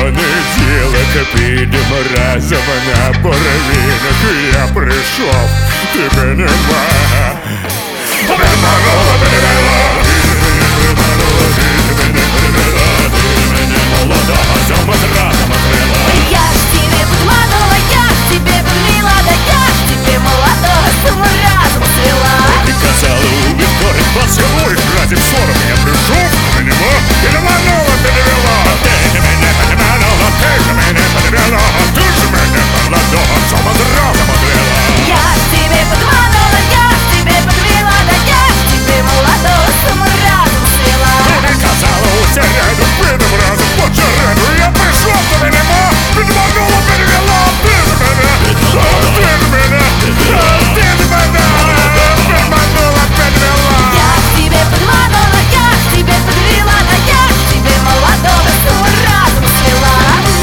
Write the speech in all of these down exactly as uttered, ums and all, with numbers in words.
понеділок під морозом на боровинах я прийшов, тебе нема. Приманула, перевела, приманула, перевела, ти мене молодого цьому зразом отвела. Я ж тебе подманула, я ж тебе подвела, да я ж тебе молодого цьому разом свела. Ты казала, увидторить поцелуй, ради ссоров я пришел, ты нема. Переманула, перевела, ты мене подманула, ты же мене подвела, ты же мене молодого цьому зразом отвела. Я ж тебе подманула, я ж тебе подвела, да я ж тебе молодого цьому разом свела. Ты казала, утеряю пидом разом по череду, я пришел, ты нема. Переманула, перевела, ты же мене, ты же мене, ты же мене. Переманула, перевела. Я ж тебе подманула, я ж тебе подвела, да я ж тебе молодого цьому разом свела.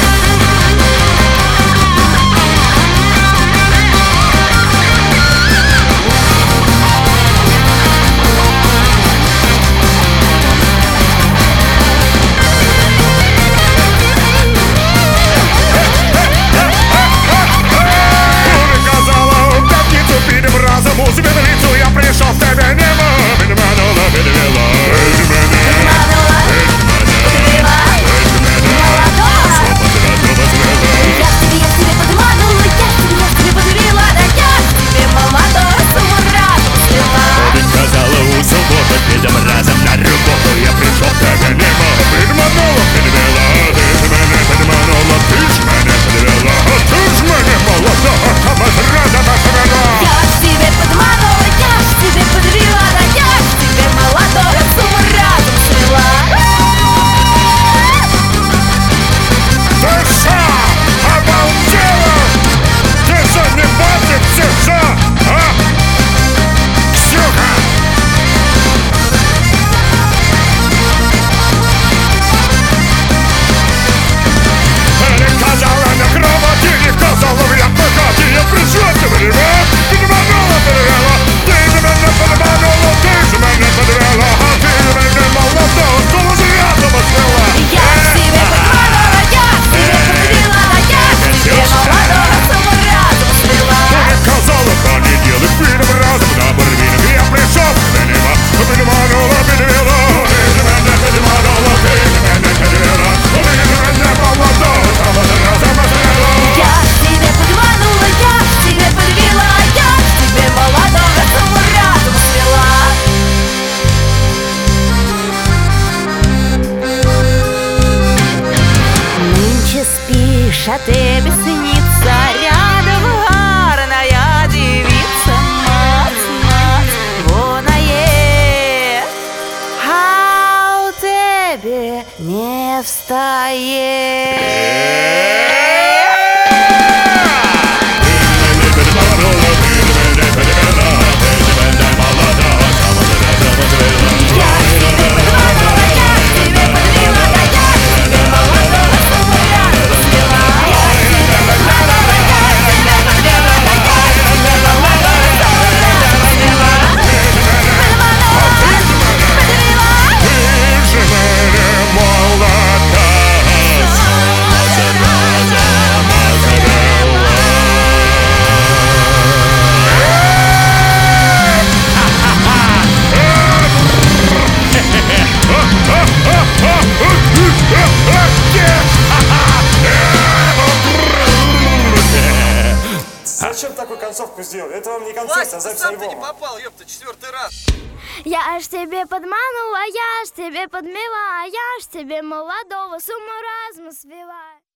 А тебе снится рядом гарная девица, мать, мать, вона є, а у тебе не встає. Зачем такую концовку сделали? Это вам не концерт, а запись альбома. Сам ты не попал, ёпта, четвертый раз. Я ж тебе подманула, я ж тебе подмела, я ж тебе молодого с уму разуму свела.